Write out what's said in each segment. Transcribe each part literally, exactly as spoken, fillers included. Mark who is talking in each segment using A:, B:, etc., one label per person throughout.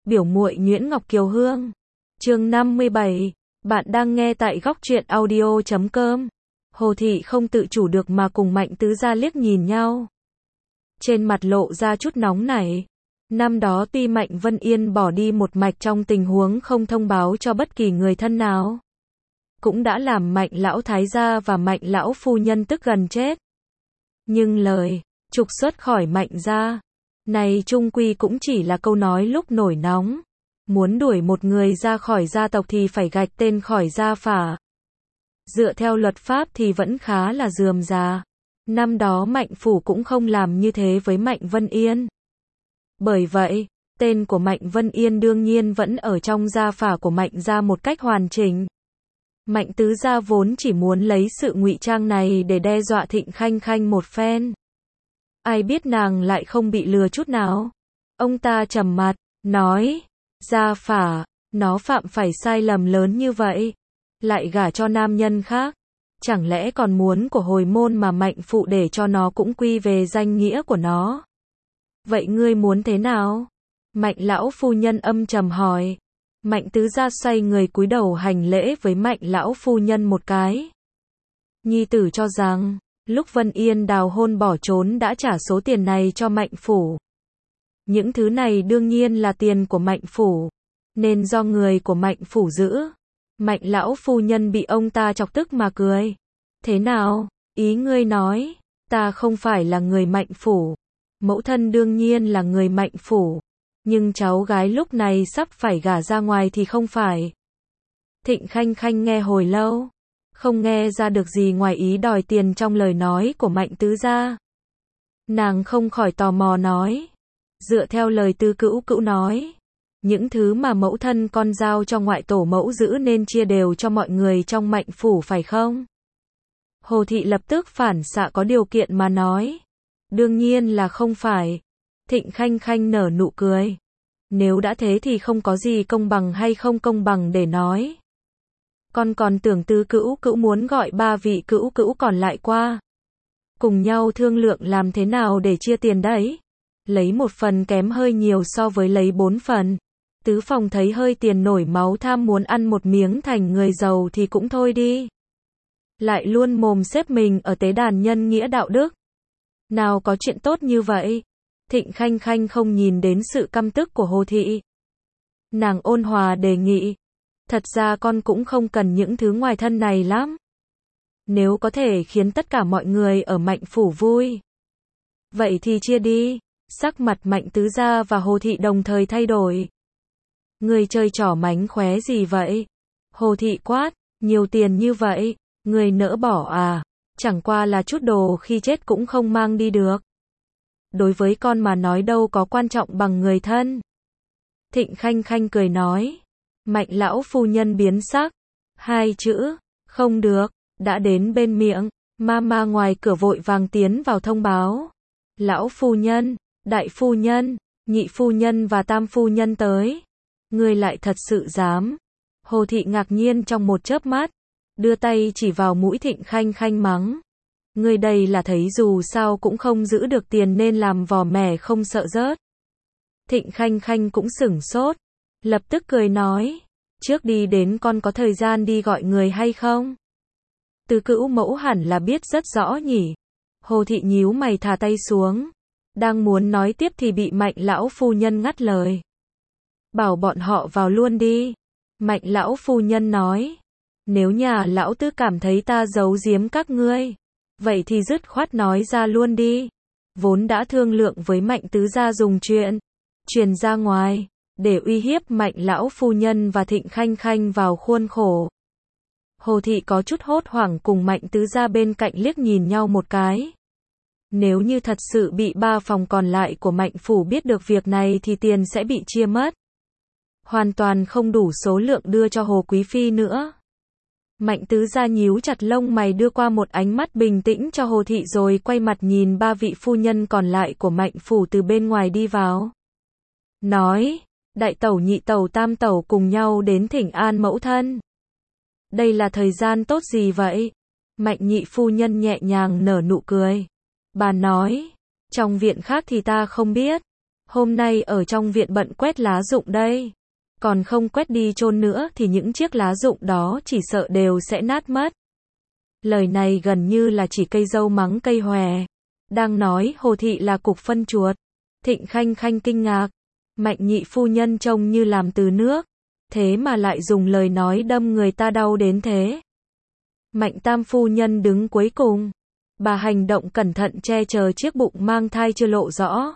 A: Biểu muội Nguyễn Ngọc Kiều Hương. Chương năm mươi bảy. Bạn đang nghe tại góc truyện audio chấm com. Hồ Thị không tự chủ được mà cùng Mạnh Tứ Gia liếc nhìn nhau. Trên mặt lộ ra chút nóng nảy. Năm đó tuy Mạnh Vân Yên bỏ đi một mạch trong tình huống không thông báo cho bất kỳ người thân nào, cũng đã làm Mạnh lão thái gia và Mạnh lão phu nhân tức gần chết. Nhưng lời trục xuất khỏi Mạnh gia này chung quy cũng chỉ là câu nói lúc nổi nóng. Muốn đuổi một người ra khỏi gia tộc thì phải gạch tên khỏi gia phả. Dựa theo luật pháp thì vẫn khá là rườm rà. Năm đó Mạnh phủ cũng không làm như thế với Mạnh Vân Yên. Bởi vậy, tên của Mạnh Vân Yên đương nhiên vẫn ở trong gia phả của Mạnh gia một cách hoàn chỉnh. Mạnh Tứ Gia vốn chỉ muốn lấy sự ngụy trang này để đe dọa Thịnh Khanh Khanh một phen. Ai biết nàng lại không bị lừa chút nào. Ông ta trầm mặt, nói, gia phả, nó phạm phải sai lầm lớn như vậy, lại gả cho nam nhân khác. Chẳng lẽ còn muốn của hồi môn mà Mạnh phụ để cho nó cũng quy về danh nghĩa của nó. Vậy ngươi muốn thế nào? Mạnh lão phu nhân âm trầm hỏi. Mạnh Tứ Gia xoay người cúi đầu hành lễ với Mạnh lão phu nhân một cái. Nhi tử cho rằng, lúc Vân Yên đào hôn bỏ trốn đã trả số tiền này cho Mạnh phủ. Những thứ này đương nhiên là tiền của Mạnh phủ, nên do người của Mạnh phủ giữ. Mạnh lão phu nhân bị ông ta chọc tức mà cười. Thế nào, ý ngươi nói, ta không phải là người Mạnh phủ. Mẫu thân đương nhiên là người Mạnh phủ, nhưng cháu gái lúc này sắp phải gả ra ngoài thì không phải. Thịnh Khanh Khanh nghe hồi lâu, không nghe ra được gì ngoài ý đòi tiền trong lời nói của Mạnh Tứ Gia. Nàng không khỏi tò mò nói, dựa theo lời Tư Cữu Cữu nói, những thứ mà mẫu thân con giao cho ngoại tổ mẫu giữ nên chia đều cho mọi người trong Mạnh phủ phải không? Hồ Thị lập tức phản xạ có điều kiện mà nói, đương nhiên là không phải. Thịnh Khanh Khanh nở nụ cười. Nếu đã thế thì không có gì công bằng hay không công bằng để nói. Con còn tưởng Tư Cữu Cữu muốn gọi ba vị cữu cữu còn lại qua, cùng nhau thương lượng làm thế nào để chia tiền đấy. Lấy một phần kém hơi nhiều so với lấy bốn phần. Tứ phòng thấy hơi tiền nổi máu tham muốn ăn một miếng thành người giàu thì cũng thôi đi. Lại luôn mồm xếp mình ở tế đàn nhân nghĩa đạo đức. Nào có chuyện tốt như vậy. Thịnh Khanh Khanh không nhìn đến sự căm tức của Hồ Thị. Nàng ôn hòa đề nghị. Thật ra con cũng không cần những thứ ngoài thân này lắm. Nếu có thể khiến tất cả mọi người ở Mạnh phủ vui, vậy thì chia đi. Sắc mặt Mạnh Tứ Gia và Hồ Thị đồng thời thay đổi. Người chơi trò mánh khóe gì vậy? Hồ Thị quát, nhiều tiền như vậy, người nỡ bỏ à? Chẳng qua là chút đồ khi chết cũng không mang đi được. Đối với con mà nói đâu có quan trọng bằng người thân. Thịnh Khanh Khanh cười nói. Mạnh lão phu nhân biến sắc. Hai chữ, không được, đã đến bên miệng. Mama ngoài cửa vội vàng tiến vào thông báo. Lão phu nhân, đại phu nhân, nhị phu nhân và tam phu nhân tới. Ngươi lại thật sự dám. Hồ Thị ngạc nhiên trong một chớp mắt, đưa tay chỉ vào mũi Thịnh Khanh Khanh mắng. Ngươi đây là thấy dù sao cũng không giữ được tiền nên làm vò mẻ không sợ rớt. Thịnh Khanh Khanh cũng sửng sốt, lập tức cười nói, trước đi đến con có thời gian đi gọi người hay không? Tư Cữu mẫu hẳn là biết rất rõ nhỉ. Hồ Thị nhíu mày thả tay xuống, đang muốn nói tiếp thì bị Mạnh lão phu nhân ngắt lời. Bảo bọn họ vào luôn đi. Mạnh lão phu nhân nói, nếu nhà lão Tư cảm thấy ta giấu giếm các ngươi, vậy thì dứt khoát nói ra luôn đi. Vốn đã thương lượng với Mạnh Tứ Gia dùng chuyện truyền ra ngoài để uy hiếp Mạnh lão phu nhân và Thịnh Khanh Khanh vào khuôn khổ. Hồ Thị có chút hốt hoảng cùng Mạnh Tứ Gia bên cạnh liếc nhìn nhau một cái. Nếu như thật sự bị ba phòng còn lại của Mạnh phủ biết được việc này thì tiền sẽ bị chia mất. Hoàn toàn không đủ số lượng đưa cho Hồ Quý Phi nữa. Mạnh Tứ Gia nhíu chặt lông mày đưa qua một ánh mắt bình tĩnh cho Hồ Thị rồi quay mặt nhìn ba vị phu nhân còn lại của Mạnh phủ từ bên ngoài đi vào. Nói, đại tẩu nhị tẩu tam tẩu cùng nhau đến thỉnh an mẫu thân. Đây là thời gian tốt gì vậy? Mạnh nhị phu nhân nhẹ nhàng nở nụ cười. Bà nói, trong viện khác thì ta không biết. Hôm nay ở trong viện bận quét lá rụng đây. Còn không quét đi chôn nữa thì những chiếc lá rụng đó chỉ sợ đều sẽ nát mất. Lời này gần như là chỉ cây dâu mắng cây hòe. Đang nói Hồ Thị là cục phân chuột. Thịnh Khanh Khanh kinh ngạc. Mạnh nhị phu nhân trông như làm từ nước. Thế mà lại dùng lời nói đâm người ta đau đến thế. Mạnh tam phu nhân đứng cuối cùng. Bà hành động cẩn thận che chở chiếc bụng mang thai chưa lộ rõ.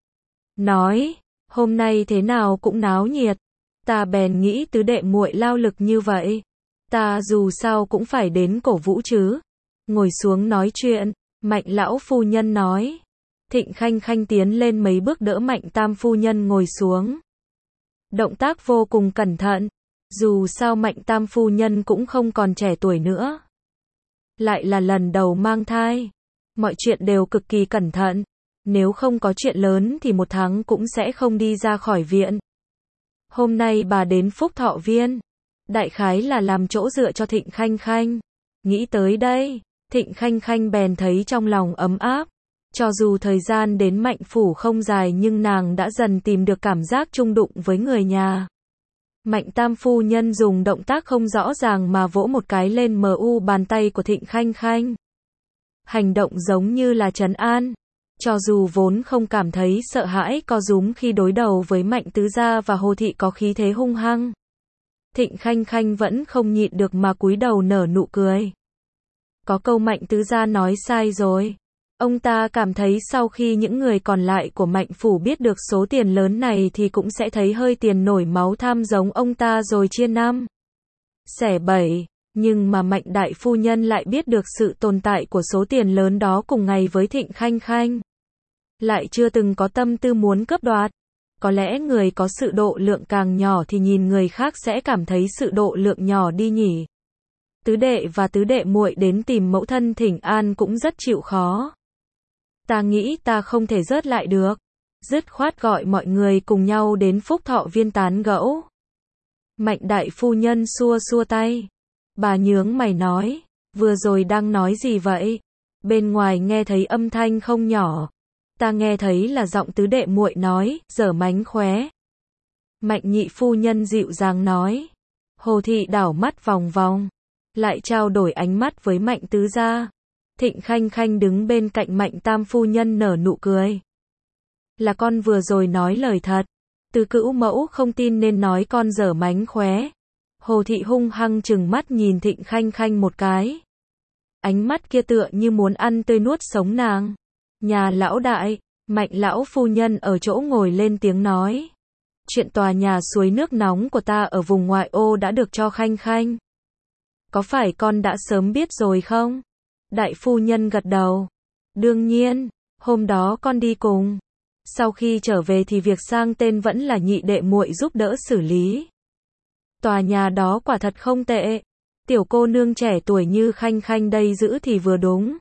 A: Nói, hôm nay thế nào cũng náo nhiệt. Ta bèn nghĩ tứ đệ muội lao lực như vậy. Ta dù sao cũng phải đến cổ vũ chứ. Ngồi xuống nói chuyện, Mạnh lão phu nhân nói. Thịnh Khanh Khanh tiến lên mấy bước đỡ Mạnh tam phu nhân ngồi xuống. Động tác vô cùng cẩn thận. Dù sao Mạnh tam phu nhân cũng không còn trẻ tuổi nữa. Lại là lần đầu mang thai. Mọi chuyện đều cực kỳ cẩn thận. Nếu không có chuyện lớn thì một tháng cũng sẽ không đi ra khỏi viện. Hôm nay bà đến Phúc Thọ Viên. Đại khái là làm chỗ dựa cho Thịnh Khanh Khanh. Nghĩ tới đây, Thịnh Khanh Khanh bèn thấy trong lòng ấm áp. Cho dù thời gian đến Mạnh phủ không dài nhưng nàng đã dần tìm được cảm giác chung đụng với người nhà. Mạnh tam phu nhân dùng động tác không rõ ràng mà vỗ một cái lên mu bàn tay của Thịnh Khanh Khanh. Hành động giống như là trấn an. Cho dù vốn không cảm thấy sợ hãi co rúm khi đối đầu với Mạnh tứ gia và Hồ Thị có khí thế hung hăng. Thịnh Khanh Khanh vẫn không nhịn được mà cúi đầu nở nụ cười. Có câu Mạnh tứ gia nói sai rồi. Ông ta cảm thấy sau khi những người còn lại của Mạnh phủ biết được số tiền lớn này thì cũng sẽ thấy hơi tiền nổi máu tham giống ông ta rồi chia năm xẻ bảy. Nhưng mà Mạnh đại phu nhân lại biết được sự tồn tại của số tiền lớn đó cùng ngày với Thịnh Khanh Khanh. Lại chưa từng có tâm tư muốn cướp đoạt. Có lẽ người có sự độ lượng càng nhỏ thì nhìn người khác sẽ cảm thấy sự độ lượng nhỏ đi nhỉ. Tứ đệ và tứ đệ muội đến tìm mẫu thân thỉnh an cũng rất chịu khó. Ta nghĩ ta không thể rớt lại được. Dứt khoát gọi mọi người cùng nhau đến Phúc Thọ Viên tán gẫu. Mạnh đại phu nhân xua xua tay. Bà nhướng mày nói, vừa rồi đang nói gì vậy? Bên ngoài nghe thấy âm thanh không nhỏ. Ta nghe thấy là giọng tứ đệ muội nói, dở mánh khóe. Mạnh nhị phu nhân dịu dàng nói. Hồ Thị đảo mắt vòng vòng. Lại trao đổi ánh mắt với Mạnh tứ gia. Thịnh Khanh Khanh đứng bên cạnh Mạnh tam phu nhân nở nụ cười. Là con vừa rồi nói lời thật. Tứ cữu mẫu không tin nên nói con dở mánh khóe. Hồ Thị hung hăng trừng mắt nhìn Thịnh Khanh Khanh một cái. Ánh mắt kia tựa như muốn ăn tươi nuốt sống nàng. Nhà lão đại, Mạnh lão phu nhân ở chỗ ngồi lên tiếng nói. Chuyện tòa nhà suối nước nóng của ta ở vùng ngoại ô đã được cho Khanh Khanh. Có phải con đã sớm biết rồi không? Đại phu nhân gật đầu. Đương nhiên, hôm đó con đi cùng. Sau khi trở về thì việc sang tên vẫn là nhị đệ muội giúp đỡ xử lý. Tòa nhà đó quả thật không tệ. Tiểu cô nương trẻ tuổi như Khanh Khanh đây giữ thì vừa đúng.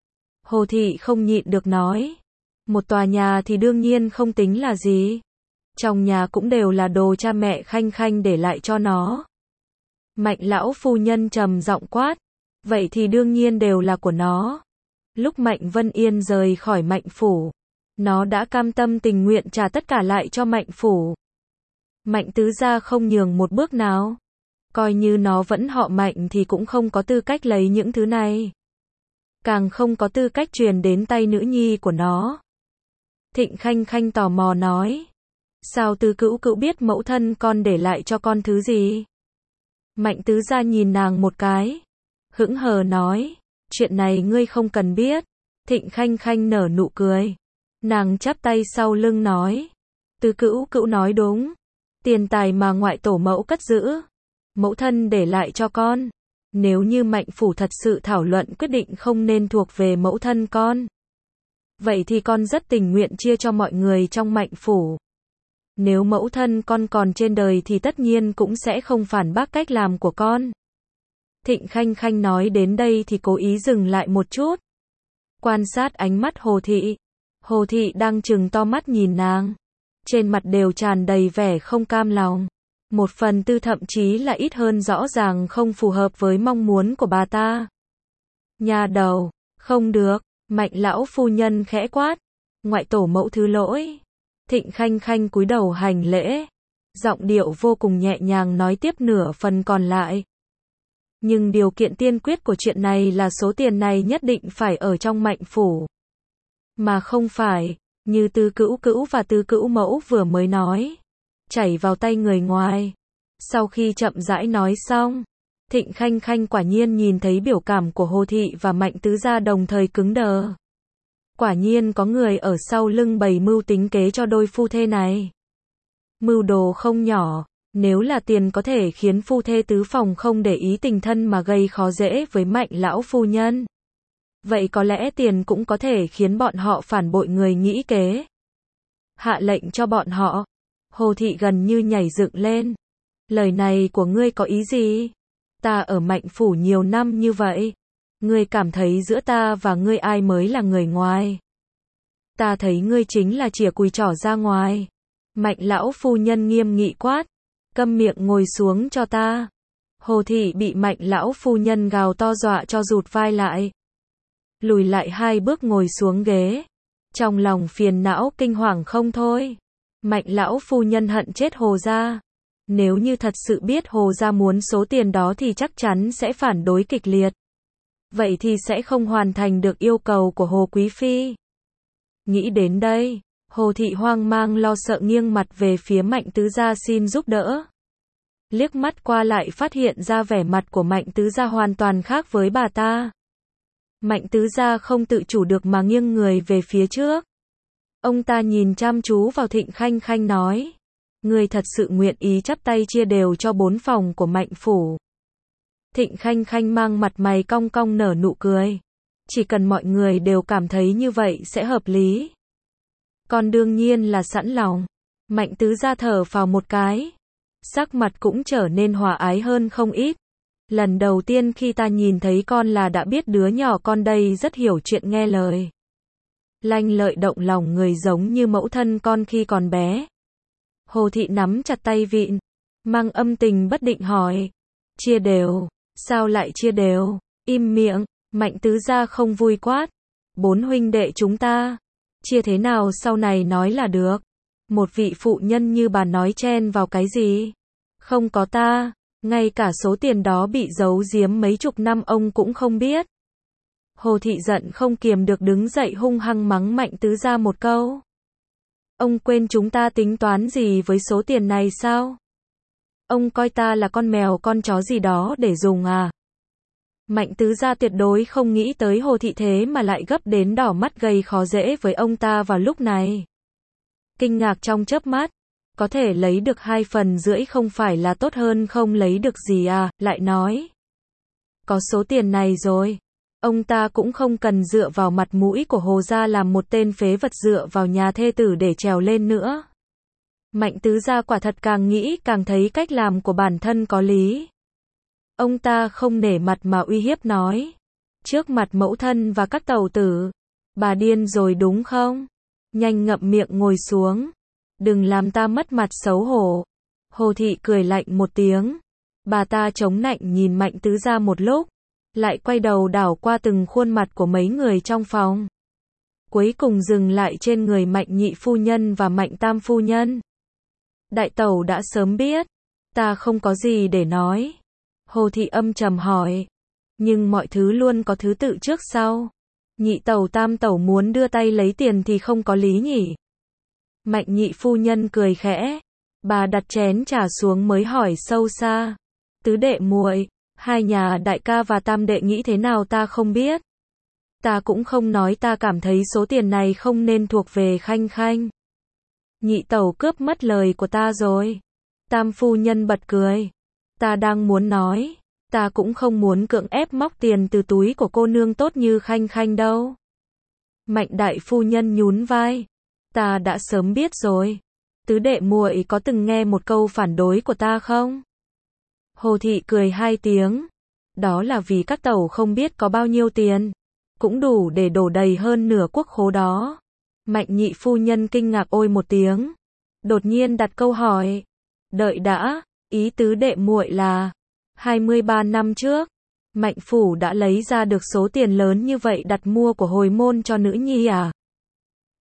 A: Hồ Thị không nhịn được nói. Một tòa nhà thì đương nhiên không tính là gì. Trong nhà cũng đều là đồ cha mẹ Khanh Khanh để lại cho nó. Mạnh lão phu nhân trầm giọng quát. Vậy thì đương nhiên đều là của nó. Lúc Mạnh Vân Yên rời khỏi Mạnh phủ, nó đã cam tâm tình nguyện trả tất cả lại cho Mạnh phủ. Mạnh tứ gia không nhường một bước nào. Coi như nó vẫn họ Mạnh thì cũng không có tư cách lấy những thứ này. Càng không có tư cách truyền đến tay nữ nhi của nó. Thịnh Khanh Khanh tò mò nói. Sao tứ cữu cữu biết mẫu thân con để lại cho con thứ gì? Mạnh tứ gia nhìn nàng một cái. Hững hờ nói. Chuyện này ngươi không cần biết. Thịnh Khanh Khanh nở nụ cười. Nàng chắp tay sau lưng nói. Tứ cữu cữu nói đúng. Tiền tài mà ngoại tổ mẫu cất giữ. Mẫu thân để lại cho con. Nếu như Mạnh phủ thật sự thảo luận quyết định không nên thuộc về mẫu thân con. Vậy thì con rất tình nguyện chia cho mọi người trong Mạnh phủ. Nếu mẫu thân con còn trên đời thì tất nhiên cũng sẽ không phản bác cách làm của con. Thịnh Khanh Khanh nói đến đây thì cố ý dừng lại một chút. Quan sát ánh mắt Hồ Thị. Hồ Thị đang trừng to mắt nhìn nàng. Trên mặt đều tràn đầy vẻ không cam lòng. Một phần tư thậm chí là ít hơn rõ ràng không phù hợp với mong muốn của bà ta. Nhà đầu, không được, Mạnh lão phu nhân khẽ quát. Ngoại tổ mẫu thứ lỗi. Thịnh Khanh Khanh cúi đầu hành lễ, giọng điệu vô cùng nhẹ nhàng nói tiếp nửa phần còn lại. Nhưng điều kiện tiên quyết của chuyện này là số tiền này nhất định phải ở trong Mạnh phủ. Mà không phải, như Tư Cữu Cữu và Tư Cữu Mẫu vừa mới nói, chảy vào tay người ngoài. Sau khi chậm rãi nói xong, Thịnh Khanh Khanh quả nhiên nhìn thấy biểu cảm của Hồ Thị và Mạnh Tứ Gia đồng thời cứng đờ. Quả nhiên có người ở sau lưng bày mưu tính kế cho đôi phu thê này. Mưu đồ không nhỏ, nếu là tiền có thể khiến phu thê tứ phòng không để ý tình thân mà gây khó dễ với Mạnh lão phu nhân. Vậy có lẽ tiền cũng có thể khiến bọn họ phản bội người nghĩ kế. Hạ lệnh cho bọn họ. Hồ Thị gần như nhảy dựng lên. Lời này của ngươi có ý gì? Ta ở Mạnh phủ nhiều năm như vậy. Ngươi cảm thấy giữa ta và ngươi ai mới là người ngoài? Ta thấy ngươi chính là chìa cùi trỏ ra ngoài. Mạnh lão phu nhân nghiêm nghị quát. Câm miệng ngồi xuống cho ta. Hồ Thị bị Mạnh lão phu nhân gào to dọa cho rụt vai lại. Lùi lại hai bước ngồi xuống ghế. Trong lòng phiền não kinh hoàng không thôi. Mạnh lão phu nhân hận chết Hồ gia. Nếu như thật sự biết Hồ gia muốn số tiền đó thì chắc chắn sẽ phản đối kịch liệt. Vậy thì sẽ không hoàn thành được yêu cầu của Hồ Quý Phi. Nghĩ đến đây, Hồ Thị hoang mang lo sợ nghiêng mặt về phía Mạnh Tứ Gia xin giúp đỡ. Liếc mắt qua lại phát hiện ra vẻ mặt của Mạnh Tứ Gia hoàn toàn khác với bà ta. Mạnh Tứ Gia không tự chủ được mà nghiêng người về phía trước. Ông ta nhìn chăm chú vào Thịnh Khanh Khanh nói. Người thật sự nguyện ý chắp tay chia đều cho bốn phòng của Mạnh phủ. Thịnh Khanh Khanh mang mặt mày cong cong nở nụ cười. Chỉ cần mọi người đều cảm thấy như vậy sẽ hợp lý. Còn đương nhiên là sẵn lòng. Mạnh Tứ Gia thở phào một cái. Sắc mặt cũng trở nên hòa ái hơn không ít. Lần đầu tiên khi ta nhìn thấy con là đã biết đứa nhỏ con đây rất hiểu chuyện nghe lời. Lanh lợi động lòng người giống như mẫu thân con khi còn bé. Hồ Thị nắm chặt tay vịn, mang âm tình bất định hỏi. Chia đều, sao lại chia đều? Im miệng, Mạnh Tứ Gia không vui quát. Bốn huynh đệ chúng ta, chia thế nào sau này nói là được. Một vị phụ nhân như bà nói chen vào cái gì? Không có ta, ngay cả số tiền đó bị giấu giếm mấy chục năm ông cũng không biết. Hồ Thị giận không kiềm được đứng dậy hung hăng mắng Mạnh Tứ Gia một câu. Ông quên chúng ta tính toán gì với số tiền này sao? Ông coi ta là con mèo con chó gì đó để dùng à? Mạnh Tứ Gia tuyệt đối không nghĩ tới Hồ Thị thế mà lại gấp đến đỏ mắt gây khó dễ với ông ta vào lúc này. Kinh ngạc trong chớp mắt, có thể lấy được hai phần rưỡi không phải là tốt hơn không lấy được gì à, lại nói. Có số tiền này rồi, ông ta cũng không cần dựa vào mặt mũi của Hồ gia làm một tên phế vật dựa vào nhà thê tử để trèo lên nữa. Mạnh Tứ Gia quả thật càng nghĩ càng thấy cách làm của bản thân có lý. Ông ta không nể mặt mà uy hiếp nói. Trước mặt mẫu thân và các tẩu tử. Bà điên rồi đúng không? Nhanh ngậm miệng ngồi xuống. Đừng làm ta mất mặt xấu hổ. Hồ Thị cười lạnh một tiếng. Bà ta chống nạnh nhìn Mạnh Tứ Gia một lúc. Lại quay đầu đảo qua từng khuôn mặt của mấy người trong phòng. Cuối cùng dừng lại trên người Mạnh nhị phu nhân và Mạnh tam phu nhân. Đại tẩu đã sớm biết. Ta không có gì để nói. Hồ Thị âm trầm hỏi. Nhưng mọi thứ luôn có thứ tự trước sau. Nhị tẩu tam tẩu muốn đưa tay lấy tiền thì không có lý nhỉ? Mạnh nhị phu nhân cười khẽ. Bà đặt chén trà xuống mới hỏi sâu xa. Tứ đệ muội, hai nhà đại ca và tam đệ nghĩ thế nào ta không biết. Ta cũng không nói ta cảm thấy số tiền này không nên thuộc về Khanh Khanh. Nhị tẩu cướp mất lời của ta rồi. Tam phu nhân bật cười. Ta đang muốn nói, ta cũng không muốn cưỡng ép móc tiền từ túi của cô nương tốt như Khanh Khanh đâu. Mạnh đại phu nhân nhún vai. Ta đã sớm biết rồi. Tứ đệ muội có từng nghe một câu phản đối của ta không? Hồ Thị cười hai tiếng. Đó là vì các tẩu không biết có bao nhiêu tiền. Cũng đủ để đổ đầy hơn nửa quốc khố đó. Mạnh nhị phu nhân kinh ngạc ôi một tiếng. Đột nhiên đặt câu hỏi. Đợi đã, ý tứ đệ muội là hai mươi ba năm trước, Mạnh phủ đã lấy ra được số tiền lớn như vậy đặt mua của hồi môn cho nữ nhi à?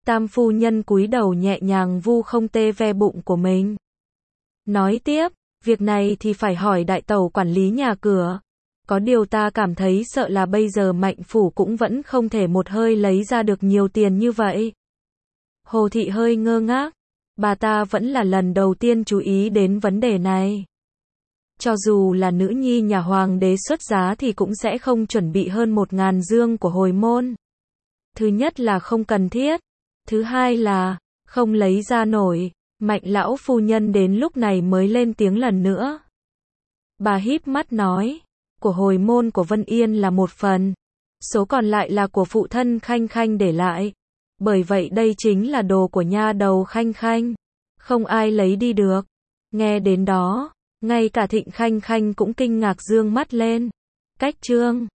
A: Tam phu nhân cúi đầu nhẹ nhàng vu không tê ve bụng của mình. Nói tiếp, việc này thì phải hỏi đại tẩu quản lý nhà cửa. Có điều ta cảm thấy sợ là bây giờ Mạnh phủ cũng vẫn không thể một hơi lấy ra được nhiều tiền như vậy. Hồ thị hơi ngơ ngác. Bà ta vẫn là lần đầu tiên chú ý đến vấn đề này. Cho dù là nữ nhi nhà hoàng đế xuất giá thì cũng sẽ không chuẩn bị hơn một ngàn dương của hồi môn. Thứ nhất là không cần thiết. Thứ hai là không lấy ra nổi. Mạnh lão phu nhân đến lúc này mới lên tiếng lần nữa. Bà híp mắt nói, của hồi môn của Vân Yên là một phần, số còn lại là của phụ thân Khanh Khanh để lại. Bởi vậy đây chính là đồ của nha đầu Khanh Khanh, không ai lấy đi được. Nghe đến đó, ngay cả Thịnh Khanh Khanh cũng kinh ngạc dương mắt lên. Cách chương